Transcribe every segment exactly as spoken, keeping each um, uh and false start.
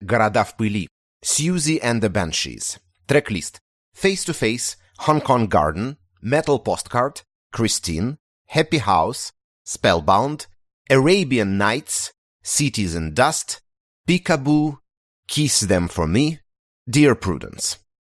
«Города в пыли», «Siouxsie and the Banshees». Трек-лист: «Face to Face», «Hong Kong Garden», «Metal Postcard», «Christine», «Happy House», «Spellbound», «Arabian Nights», «Cities and Dust», «Peekaboo», «Kiss Them for Me», «Dear Prudence».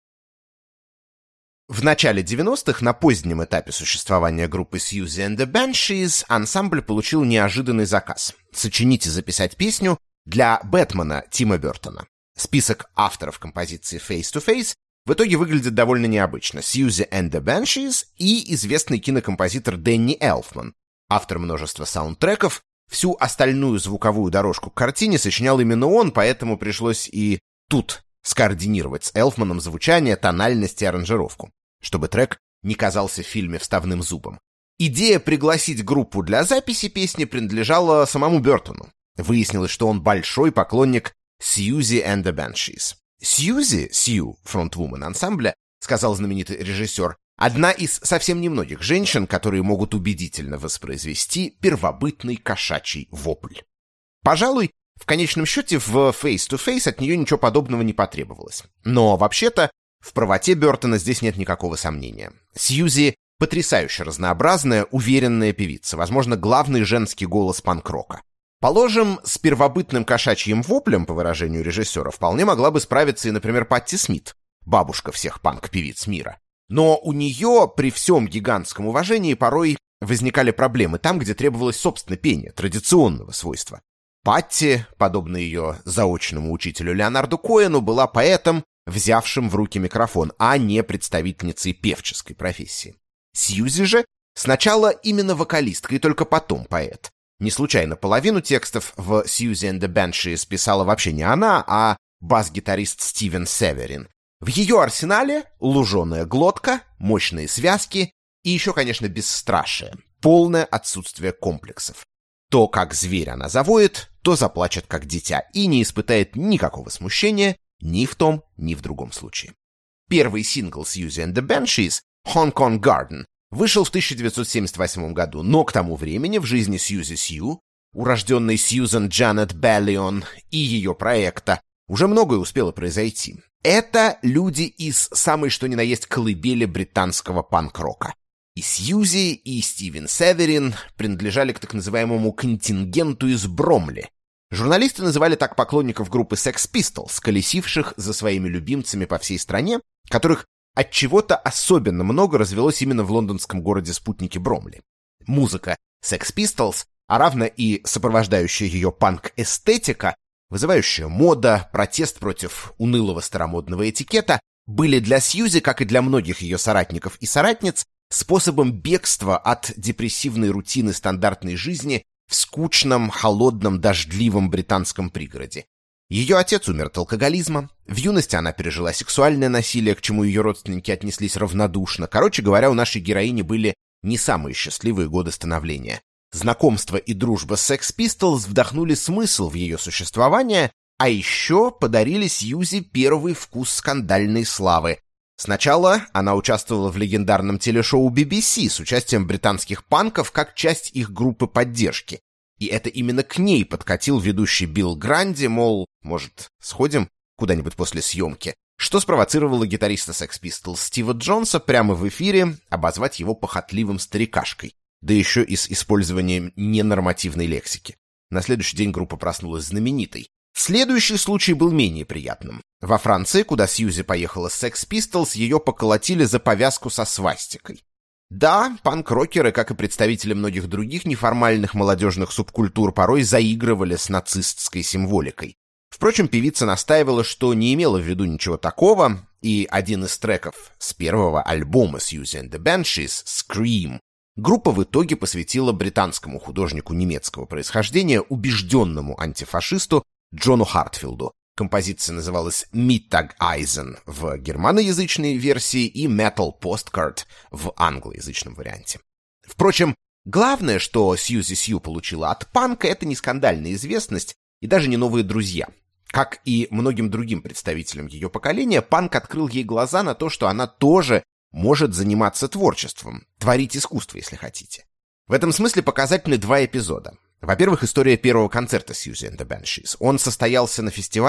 В начале девяностых, на позднем этапе существования группы Siouxsie and the Banshees, ансамбль получил неожиданный заказ — сочинить и записать песню для «Бэтмена» Тима Бёртона. Список авторов композиции «Face to Face» в итоге выглядит довольно необычно. Siouxsie and the Banshees и известный кинокомпозитор Дэнни Элфман, автор множества саундтреков. Всю остальную звуковую дорожку к картине сочинял именно он, поэтому пришлось и тут скоординировать с Элфманом звучание, тональность и аранжировку, чтобы трек не казался в фильме вставным зубом. Идея пригласить группу для записи песни принадлежала самому Бёртону. Выяснилось, что он большой поклонник Siouxsie and the Banshees. Сьюзи, Сью, фронтвумен ансамбля, сказал знаменитый режиссер, одна из совсем немногих женщин, которые могут убедительно воспроизвести первобытный кошачий вопль. Пожалуй, в конечном счете в Face to Face от нее ничего подобного не потребовалось. Но вообще-то в правоте Бёртона здесь нет никакого сомнения. Сьюзи — потрясающе разнообразная, уверенная певица, возможно, главный женский голос панк-рока. Положим, с первобытным кошачьим воплем, по выражению режиссера, вполне могла бы справиться и, например, Патти Смит, бабушка всех панк-певиц мира. Но у нее, при всем гигантском уважении, порой возникали проблемы там, где требовалось собственное пение, традиционного свойства. Патти, подобно ее заочному учителю Леонарду Коэну, была поэтом, взявшим в руки микрофон, а не представительницей певческой профессии. Сьюзи же сначала именно вокалистка и только потом поэт. Не случайно половину текстов в Siouxsie and the Banshees писала вообще не она, а бас-гитарист Стивен Северин. В ее арсенале луженая глотка, мощные связки и еще, конечно, бесстрашие, полное отсутствие комплексов. То, как зверь она завоет, то заплачет, как дитя, и не испытает никакого смущения ни в том, ни в другом случае. Первый сингл Siouxsie and the Banshees, Hong Kong Garden, вышел в тысяча девятьсот семьдесят восьмом году, но к тому времени в жизни Сьюзи Сью, урожденной Сьюзан Джанет Беллион, и ее проекта уже многое успело произойти. Это люди из самой что ни на есть колыбели британского панк-рока. И Сьюзи, и Стивен Северин принадлежали к так называемому контингенту из Бромли. Журналисты называли так поклонников группы Sex Pistols, колесивших за своими любимцами по всей стране, которых отчего-то особенно много развелось именно в лондонском городе-спутнике Бромли. Музыка Sex Pistols, а равно и сопровождающая ее панк-эстетика, вызывающая мода, протест против унылого старомодного этикета, были для Сьюзи, как и для многих ее соратников и соратниц, способом бегства от депрессивной рутины стандартной жизни в скучном, холодном, дождливом британском пригороде. Ее отец умер от алкоголизма, в юности она пережила сексуальное насилие, к чему ее родственники отнеслись равнодушно. Короче говоря, у нашей героини были не самые счастливые годы становления. Знакомство и дружба с Sex Pistols вдохнули смысл в ее существование, а еще подарили Сьюзи первый вкус скандальной славы. Сначала она участвовала в легендарном телешоу би би си с участием британских панков как часть их группы поддержки. И это именно к ней подкатил ведущий Билл Гранди, мол, может, сходим куда-нибудь после съемки, что спровоцировало гитариста Sex Pistols Стива Джонса прямо в эфире обозвать его похотливым старикашкой, да еще и с использованием ненормативной лексики. На следующий день группа проснулась знаменитой. Следующий случай был менее приятным. Во Франции, куда Сьюзи поехала с Sex Pistols, ее поколотили за повязку со свастикой. Да, панк-рокеры, как и представители многих других неформальных молодежных субкультур, порой заигрывали с нацистской символикой. Впрочем, певица настаивала, что не имела в виду ничего такого, и один из треков с первого альбома Siouxsie and the Banshees, Scream, группа в итоге посвятила британскому художнику немецкого происхождения, убежденному антифашисту Джону Хартфилду. Композиция называлась «Mittageisen» в германоязычной версии и «Metal Postcard» в англоязычном варианте. Впрочем, главное, что Сьюзи Сью получила от панка, это не скандальная известность и даже не новые друзья. Как и многим другим представителям ее поколения, панк открыл ей глаза на то, что она тоже может заниматься творчеством, творить искусство, если хотите. В этом смысле показательны два эпизода. Во-первых, история первого концерта Siouxsie and the Banshees. Он состоялся на фестивале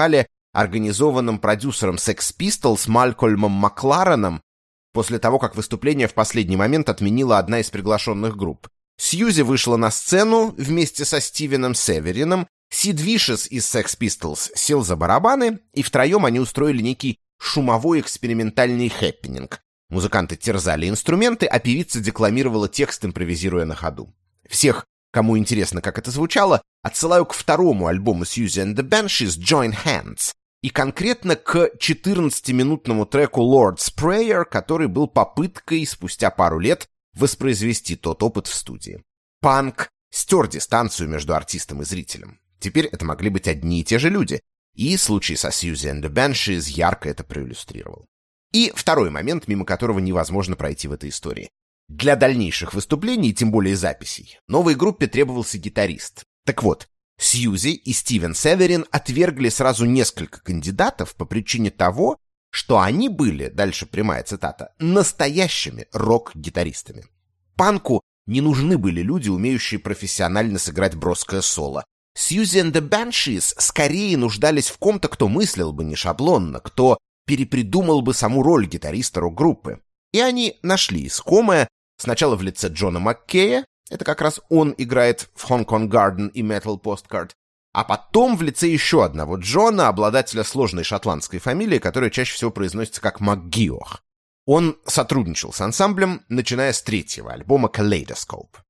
организованном продюсером Sex Pistols Малькольмом Маклареном, после того, как выступление в последний момент отменила одна из приглашенных групп. Сьюзи вышла на сцену вместе со Стивеном Северином, Сид Вишес из Sex Pistols сел за барабаны, и втроем они устроили некий шумовой экспериментальный хэппининг. Музыканты терзали инструменты, а певица декламировала текст, импровизируя на ходу. Всех, кому интересно, как это звучало, отсылаю к второму альбому Siouxsie and the Banshees «Join Hands», и конкретно к четырнадцатиминутному треку «Lord's Prayer», который был попыткой спустя пару лет воспроизвести тот опыт в студии. Панк стер дистанцию между артистом и зрителем. Теперь это могли быть одни и те же люди, и случай со Siouxsie and the Banshees ярко это проиллюстрировал. И второй момент, мимо которого невозможно пройти в этой истории. Для дальнейших выступлений, тем более записей, новой группе требовался гитарист. Так вот, Сьюзи и Стивен Северин отвергли сразу несколько кандидатов по причине того, что они были, дальше прямая цитата, настоящими рок-гитаристами. Панку не нужны были люди, умеющие профессионально сыграть броское соло. Siouxsie and the Banshees скорее нуждались в ком-то, кто мыслил бы не шаблонно, кто перепридумал бы саму роль гитариста рок-группы. И они нашли искомое сначала в лице Джона Маккея, это как раз он играет в Hong Kong Garden и Metal Postcard, а потом в лице еще одного Джона, обладателя сложной шотландской фамилии, которая чаще всего произносится как МакГиох. Он сотрудничал с ансамблем, начиная с третьего альбома Kaleidoscope.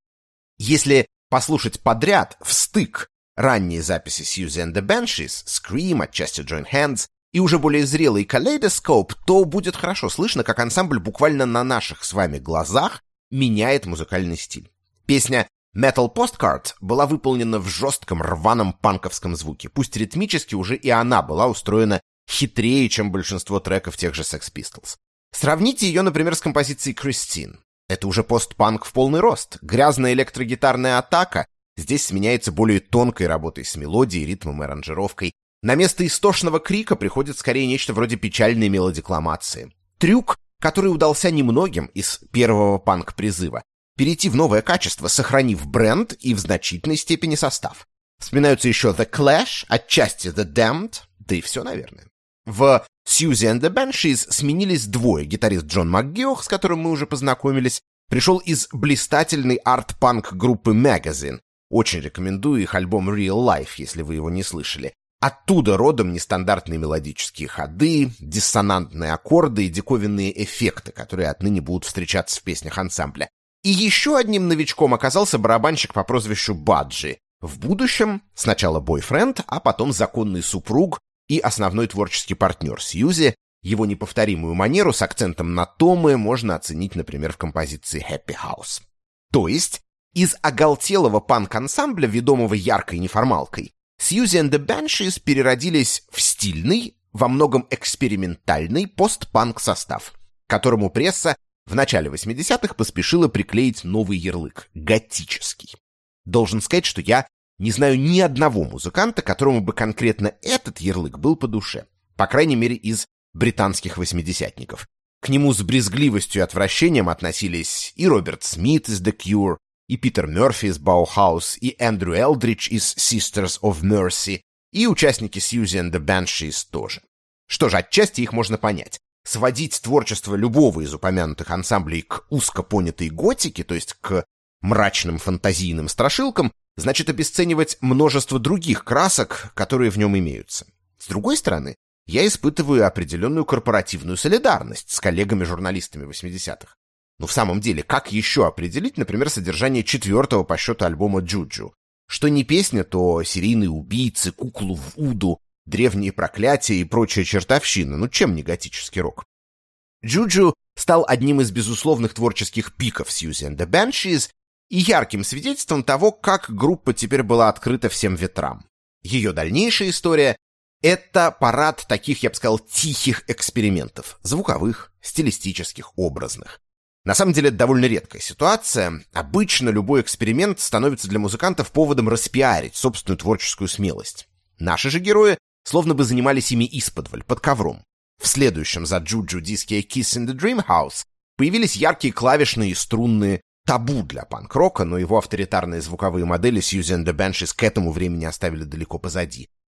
Если послушать подряд, в стык, ранние записи Siouxsie and the Banshees, Scream, отчасти Join Hands, и уже более зрелый Kaleidoscope, то будет хорошо слышно, как ансамбль буквально на наших с вами глазах меняет музыкальный стиль. Песня Metal Postcard была выполнена в жестком рваном панковском звуке, пусть ритмически уже и она была устроена хитрее, чем большинство треков тех же Sex Pistols. Сравните ее, например, с композицией Christine. Это уже постпанк в полный рост. Грязная электрогитарная атака здесь сменяется более тонкой работой с мелодией, ритмом и аранжировкой. На место истошного крика приходит скорее нечто вроде печальной мелодикламации. Трюк, который удался немногим из первого панк-призыва. Перейти в новое качество, сохранив бренд и в значительной степени состав. Вспоминаются еще The Clash, отчасти The Damned, да и все, наверное. В Siouxsie and the Banshees сменились двое. Гитарист Джон МакГиох, с которым мы уже познакомились, пришел из блистательной арт-панк группы Magazine. Очень рекомендую их альбом Real Life, если вы его не слышали. Оттуда родом нестандартные мелодические ходы, диссонантные аккорды и диковинные эффекты, которые отныне будут встречаться в песнях ансамбля. И еще одним новичком оказался барабанщик по прозвищу Баджи. В будущем сначала бойфренд, а потом законный супруг и основной творческий партнер Сьюзи. Его неповторимую манеру с акцентом на томы можно оценить, например, в композиции Happy House. То есть из оголтелого панк-ансамбля, ведомого яркой неформалкой, Siouxsie and the Banshees переродились в стильный, во многом экспериментальный постпанк состав, которому пресса в начале восьмидесятых поспешила приклеить новый ярлык — готический. Должен сказать, что я не знаю ни одного музыканта, которому бы конкретно этот ярлык был по душе, по крайней мере из британских восьмидесятников. К нему с брезгливостью и отвращением относились и Роберт Смит из The Cure, и Питер Мёрфи из Bauhaus, и Эндрю Элдридж из Sisters of Mercy, и участники Siouxsie and the Banshees тоже. Что же, отчасти их можно понять. Сводить творчество любого из упомянутых ансамблей к узко понятой готике, то есть к мрачным фантазийным страшилкам, значит обесценивать множество других красок, которые в нем имеются. С другой стороны, я испытываю определенную корпоративную солидарность с коллегами-журналистами восьмидесятых. Но в самом деле, как еще определить, например, содержание четвертого по счету альбома «Джуджу»? Что не песня, то серийные убийцы, куклу в Вуду, древние проклятия и прочая чертовщина. Ну чем не готический рок? «Джуджу» стал одним из безусловных творческих пиков Siouxsie and the Banshees и ярким свидетельством того, как группа теперь была открыта всем ветрам. Ее дальнейшая история — это парад таких, я бы сказал, тихих экспериментов, звуковых, стилистических, образных. На самом деле, это довольно редкая ситуация. Обычно любой эксперимент становится для музыкантов поводом распиарить собственную творческую смелость. Наши же герои словно бы занимались ими исподволь, под ковром. В следующем за Джуджу диске Kiss in the Dream House появились яркие клавишные и струнные, табу для панк-рока, но его авторитарные звуковые модели Siouxsie and the Banshees к этому времени оставили далеко позади.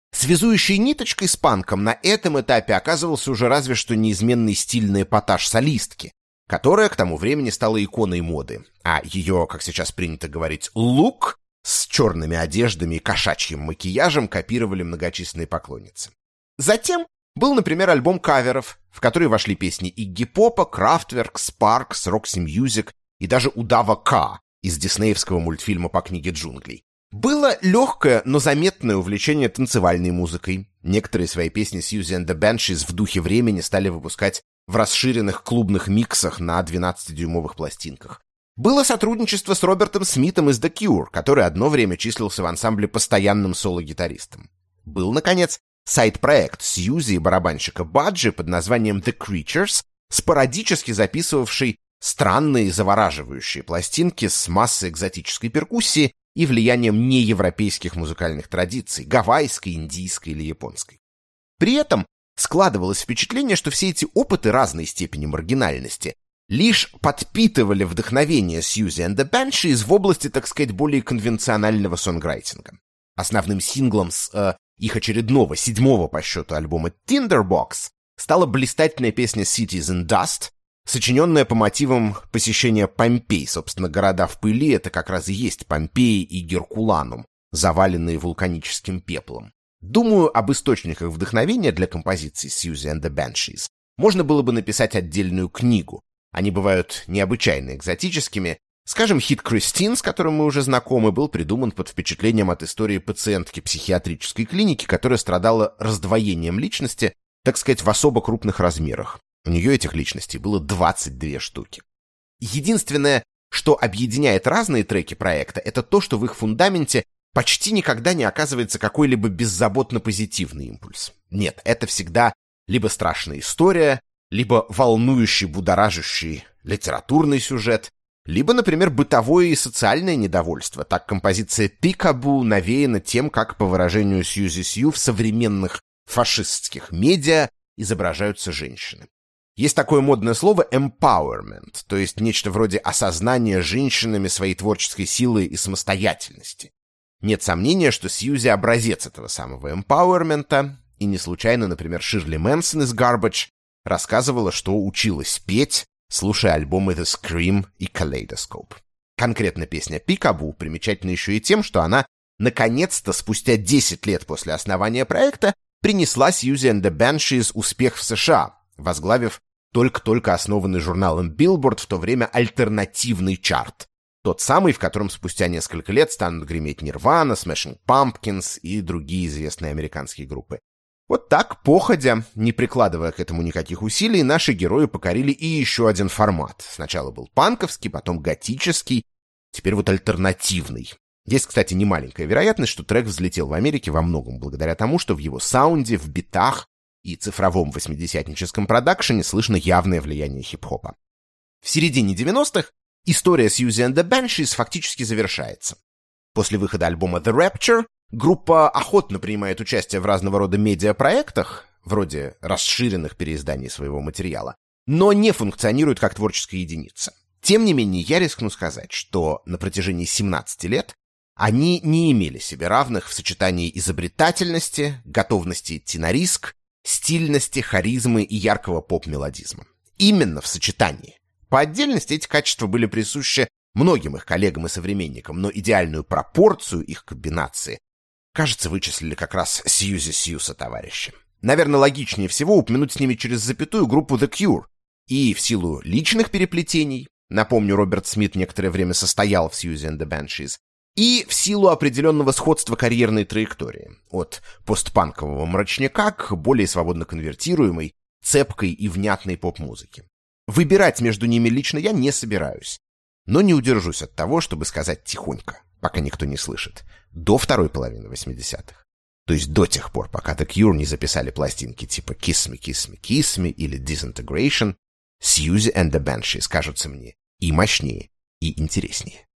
Связующей ниточкой с панком на этом этапе оказывался уже разве что неизменный стильный эпатаж солистки, которая к тому времени стала иконой моды, а ее, как сейчас принято говорить, лук с черными одеждами и кошачьим макияжем копировали многочисленные поклонницы. Затем был, например, альбом каверов, в который вошли песни Игги Попа, Крафтверк, Спаркс, Рокси Мьюзик и даже Удава К из диснеевского мультфильма по книге джунглей. Было легкое, но заметное увлечение танцевальной музыкой. Некоторые свои песни Siouxsie and the Banshees в духе времени стали выпускать в расширенных клубных миксах на двенадцатидюймовых пластинках. Было сотрудничество с Робертом Смитом из The Cure, который одно время числился в ансамбле постоянным соло-гитаристом. Был, наконец, сайд-проект Сьюзи и барабанщика Баджи под названием The Creatures, спорадически записывавший странные и завораживающие пластинки с массой экзотической перкуссии и влиянием неевропейских музыкальных традиций, гавайской, индийской или японской. При этом складывалось впечатление, что все эти опыты разной степени маргинальности лишь подпитывали вдохновение Siouxsie and the Banshees в области, так сказать, более конвенционального сонграйтинга. Основным синглом с э, их очередного, седьмого по счету альбома Tinderbox стала блистательная песня Cities in Dust, сочиненная по мотивам посещения Помпей. Собственно, города в пыли — это как раз и есть Помпеи и Геркуланум, заваленные вулканическим пеплом. Думаю, об источниках вдохновения для композиций Siouxsie and the Banshees можно было бы написать отдельную книгу. Они бывают необычайно экзотическими. Скажем, хит «Кристин», с которым мы уже знакомы, был придуман под впечатлением от истории пациентки психиатрической клиники, которая страдала раздвоением личности, так сказать, в особо крупных размерах. У нее этих личностей было двадцать две штуки. Единственное, что объединяет разные треки проекта, это то, что в их фундаменте почти никогда не оказывается какой-либо беззаботно позитивный импульс. Нет, это всегда либо страшная история, либо волнующий, будоражащий литературный сюжет, либо, например, бытовое и социальное недовольство. Так композиция «Peekaboo» навеяна тем, как, по выражению Сьюзи Сью, в современных фашистских медиа изображаются женщины. Есть такое модное слово empowerment, то есть нечто вроде осознания женщинами своей творческой силы и самостоятельности. Нет сомнения, что Сьюзи образец этого самого empowerment, и не случайно, например, Ширли Мэнсон из Garbage рассказывала, что училась петь, слушая альбомы The Scream и Kaleidoscope. Конкретно песня «Peekaboo» примечательна еще и тем, что она, наконец-то, спустя десять лет после основания проекта, принесла Siouxsie and the Banshees успех в США, возглавив только-только основанный журналом Billboard в то время альтернативный чарт. Тот самый, в котором спустя несколько лет станут греметь Nirvana, Smashing Pumpkins и другие известные американские группы. Вот так, походя, не прикладывая к этому никаких усилий, наши герои покорили и еще один формат. Сначала был панковский, потом готический, теперь вот альтернативный. Есть, кстати, немаленькая вероятность, что трек взлетел в Америке во многом благодаря тому, что в его саунде, в битах и цифровом восьмидесятническом продакшене слышно явное влияние хип-хопа. В середине девяностых история Siouxsie and the Banshees фактически завершается. После выхода альбома The Rapture группа охотно принимает участие в разного рода медиапроектах, вроде расширенных переизданий своего материала, но не функционирует как творческая единица. Тем не менее, я рискну сказать, что на протяжении семнадцати лет они не имели себе равных в сочетании изобретательности, готовности идти на риск, стильности, харизмы и яркого поп-мелодизма. Именно в сочетании. По отдельности эти качества были присущи многим их коллегам и современникам, но идеальную пропорцию их комбинации, кажется, вычислили как раз Сьюзи Сью сотоварищи. Наверное, логичнее всего упомянуть с ними через запятую группу The Cure. И в силу личных переплетений, напомню, Роберт Смит некоторое время состоял в Siouxsie and the Banshees, и в силу определенного сходства карьерной траектории, от постпанкового мрачняка к более свободно конвертируемой, цепкой и внятной поп-музыке. Выбирать между ними лично я не собираюсь, но не удержусь от того, чтобы сказать тихонько, пока никто не слышит, до второй половины восьмидесятых. То есть до тех пор, пока The Cure не записали пластинки типа «Kiss Me, Kiss Me, Kiss Me» или «Disintegration», Siouxsie and the Banshees кажутся мне и мощнее, и интереснее.